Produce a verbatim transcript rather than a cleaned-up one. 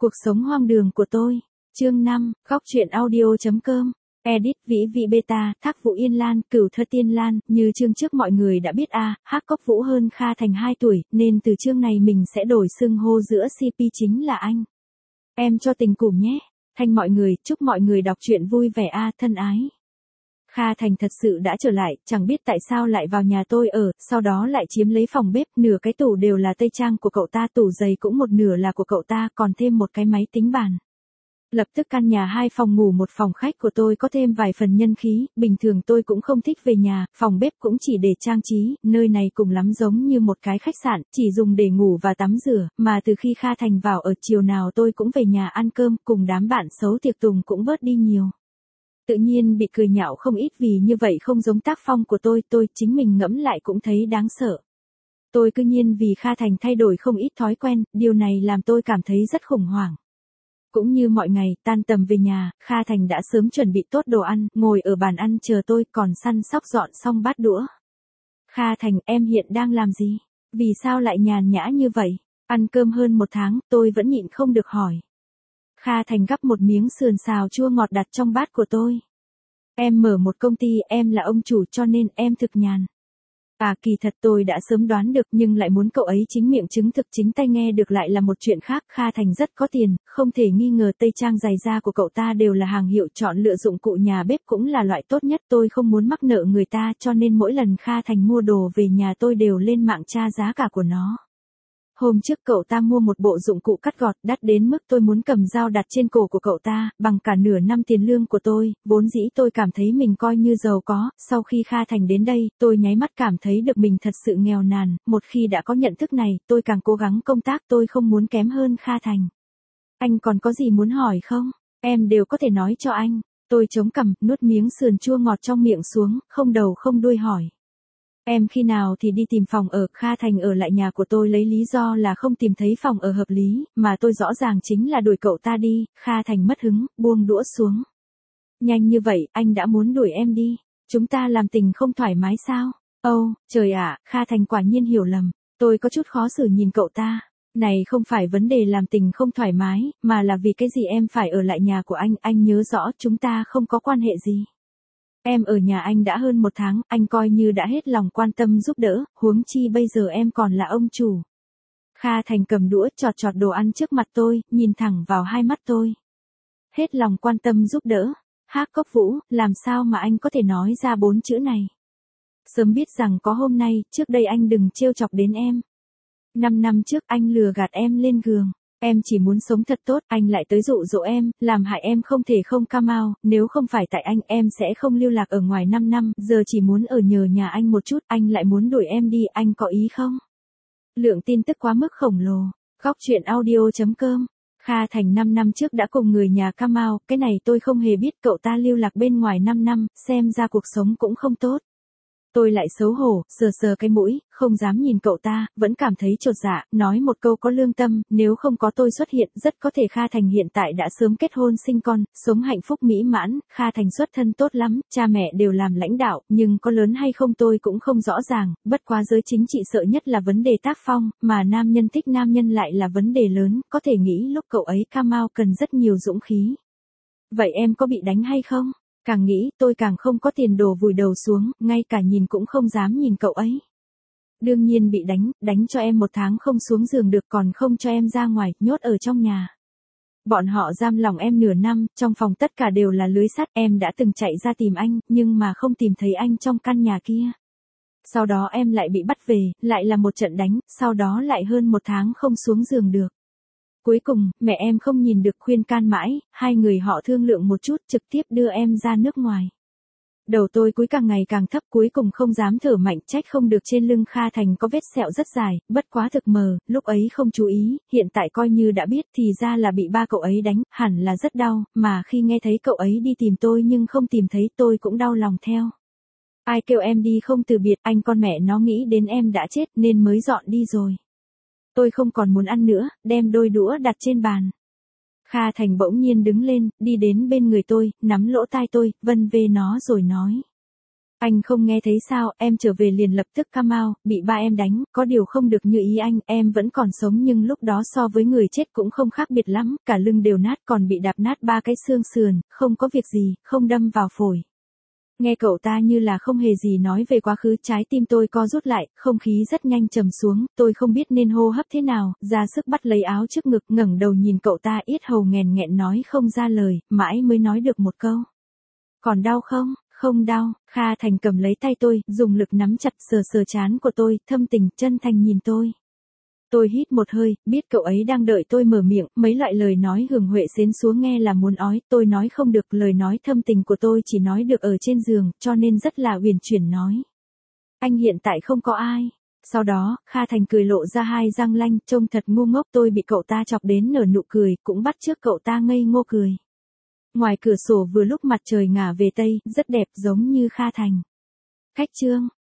Cuộc sống hoang đường của tôi. Chương năm, góc truyện audio.com. Edit Vĩ Vị Beta, Thác Vũ Yên Lan, Cửu Thơ Tiên Lan, như chương trước mọi người đã biết a, à, Hắc Cốc Vũ hơn Kha Thành hai tuổi, nên từ chương này mình sẽ đổi xưng hô giữa xê pê chính là anh. Em cho tình cùm nhé. Thanh mọi người, chúc mọi người đọc truyện vui vẻ a, à, thân ái. Kha Thành thật sự đã trở lại, chẳng biết tại sao lại vào nhà tôi ở, sau đó lại chiếm lấy phòng bếp, nửa cái tủ đều là tây trang của cậu ta, tủ giày cũng một nửa là của cậu ta, còn thêm một cái máy tính bàn. Lập tức căn nhà hai phòng ngủ một phòng khách của tôi có thêm vài phần nhân khí, bình thường tôi cũng không thích về nhà, phòng bếp cũng chỉ để trang trí, nơi này cùng lắm giống như một cái khách sạn, chỉ dùng để ngủ và tắm rửa, mà từ khi Kha Thành vào ở chiều nào tôi cũng về nhà ăn cơm, cùng đám bạn xấu tiệc tùng cũng bớt đi nhiều. Tự nhiên bị cười nhạo không ít vì như vậy không giống tác phong của tôi, tôi chính mình ngẫm lại cũng thấy đáng sợ. Tôi cứ nhiên vì Kha Thành thay đổi không ít thói quen, điều này làm tôi cảm thấy rất khủng hoảng. Cũng như mọi ngày, tan tầm về nhà, Kha Thành đã sớm chuẩn bị tốt đồ ăn, ngồi ở bàn ăn chờ tôi, còn săn sóc dọn xong bát đũa. Kha Thành, em hiện đang làm gì? Vì sao lại nhàn nhã như vậy? Ăn cơm hơn một tháng, tôi vẫn nhịn không được hỏi. Kha Thành gắp một miếng sườn xào chua ngọt đặt trong bát của tôi. Em mở một công ty, em là ông chủ cho nên em thực nhàn. À kỳ thật tôi đã sớm đoán được nhưng lại muốn cậu ấy chính miệng chứng thực chính tay nghe được lại là một chuyện khác. Kha Thành rất có tiền, không thể nghi ngờ tây trang giày da của cậu ta đều là hàng hiệu, chọn lựa dụng cụ nhà bếp cũng là loại tốt nhất. Tôi không muốn mắc nợ người ta cho nên mỗi lần Kha Thành mua đồ về nhà tôi đều lên mạng tra giá cả của nó. Hôm trước cậu ta mua một bộ dụng cụ cắt gọt đắt đến mức tôi muốn cầm dao đặt trên cổ của cậu ta, bằng cả nửa năm tiền lương của tôi, vốn dĩ tôi cảm thấy mình coi như giàu có, sau khi Kha Thành đến đây, tôi nháy mắt cảm thấy được mình thật sự nghèo nàn, một khi đã có nhận thức này, tôi càng cố gắng công tác, tôi không muốn kém hơn Kha Thành. Anh còn có gì muốn hỏi không? Em đều có thể nói cho anh. Tôi chống cằm, nuốt miếng sườn chua ngọt trong miệng xuống, không đầu không đuôi hỏi. Em khi nào thì đi tìm phòng ở. Kha Thành ở lại nhà của tôi lấy lý do là không tìm thấy phòng ở hợp lý, mà tôi rõ ràng chính là đuổi cậu ta đi. Kha Thành mất hứng, buông đũa xuống. Nhanh như vậy, anh đã muốn đuổi em đi. Chúng ta làm tình không thoải mái sao? Âu, oh, trời ạ, à, Kha Thành quả nhiên hiểu lầm. Tôi có chút khó xử nhìn cậu ta. Này không phải vấn đề làm tình không thoải mái, mà là vì cái gì em phải ở lại nhà của anh, anh nhớ rõ chúng ta không có quan hệ gì. Em ở nhà anh đã hơn một tháng, anh coi như đã hết lòng quan tâm giúp đỡ, huống chi bây giờ em còn là ông chủ. Kha Thành cầm đũa chọt chọt đồ ăn trước mặt tôi, nhìn thẳng vào hai mắt tôi. Hết lòng quan tâm giúp đỡ. Hắc Cốc Vũ, làm sao mà anh có thể nói ra bốn chữ này? Sớm biết rằng có hôm nay, trước đây anh đừng trêu chọc đến em. Năm năm trước anh lừa gạt em lên giường. Em chỉ muốn sống thật tốt, anh lại tới dụ dỗ em, làm hại em không thể không cam ao, nếu không phải tại anh em sẽ không lưu lạc ở ngoài năm năm, giờ chỉ muốn ở nhờ nhà anh một chút, anh lại muốn đuổi em đi, anh có ý không? Lượng tin tức quá mức khổng lồ. Góc truyện audio.com. Kha Thành năm năm trước đã cùng người nhà cam ao, cái này tôi không hề biết, cậu ta lưu lạc bên ngoài năm năm, xem ra cuộc sống cũng không tốt. Tôi lại xấu hổ, sờ sờ cái mũi, không dám nhìn cậu ta, vẫn cảm thấy chột dạ, nói một câu có lương tâm, nếu không có tôi xuất hiện, rất có thể Kha Thành hiện tại đã sớm kết hôn sinh con, sống hạnh phúc mỹ mãn. Kha Thành xuất thân tốt lắm, cha mẹ đều làm lãnh đạo, nhưng có lớn hay không tôi cũng không rõ ràng, bất quá giới chính trị sợ nhất là vấn đề tác phong, mà nam nhân thích nam nhân lại là vấn đề lớn, có thể nghĩ lúc cậu ấy cam ao cần rất nhiều dũng khí. Vậy em có bị đánh hay không? Càng nghĩ tôi càng không có tiền đổ vùi đầu xuống, ngay cả nhìn cũng không dám nhìn cậu ấy. Đương nhiên bị đánh, đánh cho em một tháng không xuống giường được còn không cho em ra ngoài, nhốt ở trong nhà. Bọn họ giam lòng em nửa năm, trong phòng tất cả đều là lưới sắt, em đã từng chạy ra tìm anh, nhưng mà không tìm thấy anh trong căn nhà kia. Sau đó em lại bị bắt về, lại là một trận đánh, sau đó lại hơn một tháng không xuống giường được. Cuối cùng, mẹ em không nhìn được khuyên can mãi, hai người họ thương lượng một chút trực tiếp đưa em ra nước ngoài. Đầu tôi cúi càng ngày càng thấp cuối cùng không dám thở mạnh trách không được trên lưng Kha Thành có vết sẹo rất dài, bất quá thực mờ, lúc ấy không chú ý, hiện tại coi như đã biết thì ra là bị ba cậu ấy đánh, hẳn là rất đau, mà khi nghe thấy cậu ấy đi tìm tôi nhưng không tìm thấy tôi cũng đau lòng theo. Ai kêu em đi không từ biệt, anh con mẹ nó nghĩ đến em đã chết nên mới dọn đi rồi. Tôi không còn muốn ăn nữa, đem đôi đũa đặt trên bàn. Kha Thành bỗng nhiên đứng lên, đi đến bên người tôi, nắm lỗ tai tôi, vân vê nó rồi nói. Anh không nghe thấy sao, em trở về liền lập tức cam ao, bị ba em đánh, có điều không được như ý anh, em vẫn còn sống nhưng lúc đó so với người chết cũng không khác biệt lắm, cả lưng đều nát còn bị đạp nát ba cái xương sườn, không có việc gì, không đâm vào phổi. Nghe cậu ta như là không hề gì nói về quá khứ, trái tim tôi co rút lại, không khí rất nhanh trầm xuống, tôi không biết nên hô hấp thế nào, ra sức bắt lấy áo trước ngực, ngẩng đầu nhìn cậu ta, yết hầu nghẹn nghẹn nói không ra lời, mãi mới nói được một câu. Còn đau không? Không đau. Kha Thành cầm lấy tay tôi, dùng lực nắm chặt, sờ sờ trán của tôi, thâm tình, chân thành nhìn tôi. Tôi hít một hơi, biết cậu ấy đang đợi tôi mở miệng, mấy loại lời nói hường huệ xến xuống nghe là muốn ói, tôi nói không được, lời nói thâm tình của tôi chỉ nói được ở trên giường, cho nên rất là uyển chuyển nói. Anh hiện tại không có ai. Sau đó, Kha Thành cười lộ ra hai răng lanh, trông thật ngu ngốc, tôi bị cậu ta chọc đến nở nụ cười, cũng bắt chước cậu ta ngây ngô cười. Ngoài cửa sổ vừa lúc mặt trời ngả về tây, rất đẹp giống như Kha Thành. Khách trương.